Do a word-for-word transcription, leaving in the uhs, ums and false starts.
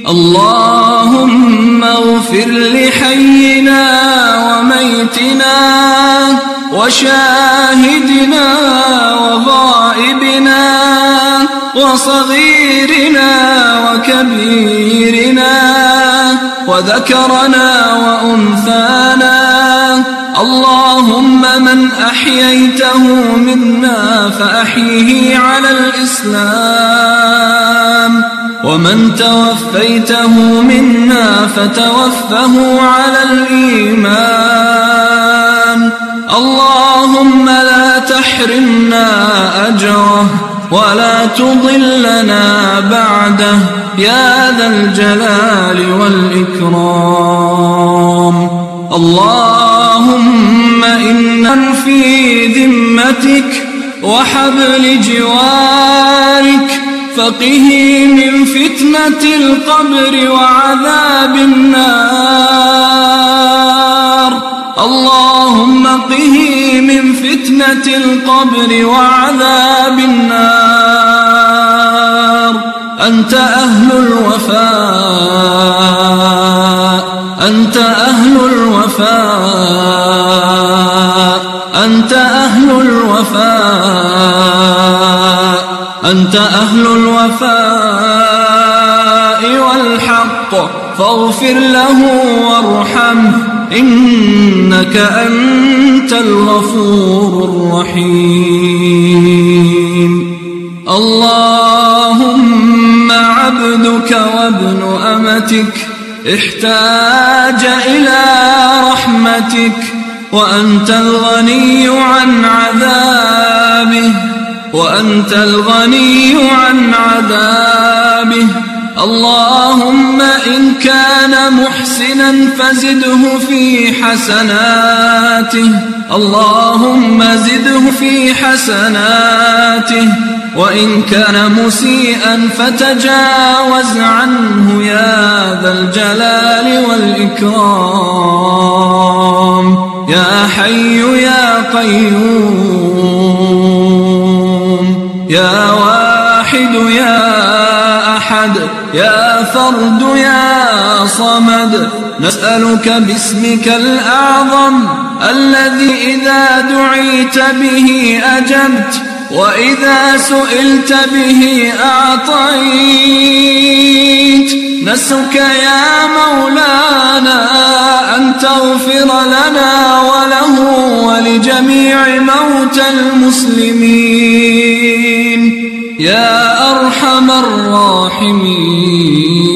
اللهم اغفر لحينا وميتنا وشاهدنا وغائبنا وصغيرنا وكبيرنا وذكرنا وأنثانا. اللهم من أحييته منا فأحيه على الإسلام، ومن توفيته منا فتوفه على الإيمان. اللهم لا تحرمنا أجره ولا تضلنا بعده يا ذا الجلال والإكرام. اللهم إنا في ذمتك وحبل جوارك، فقه من فتنة القبر وعذاب النار. اللهم قه من فتنة القبر وعذاب النار. أنت أهل الوفاء، أنت أهل الوفاء، أنت أهل الوفاء، أنت أهل الوفاء والحق، فاغفر له وارحمه إنك أنت الغفور الرحيم. اللهم عبدك وابن أمتك احتاج إلى رحمتك، وأنت الغني عن عذابه، وأنت الغني عن عذابه. اللهم إن كان محسنا فزده في حسناته، اللهم زده في حسناته، وإن كان مسيئا فتجاوز عنه يا ذا الجلال والإكرام. يا حي يا قيوم، يا واحد يا أحد، يا فرد يا صمد، نسألك باسمك الأعظم الذي إذا دعيت به أجبت، وإذا سئلت به أعطيت. نسألك يا مولانا أن تغفر لنا وله ولجميع موتى المسلمين يا أرحم الراحمين.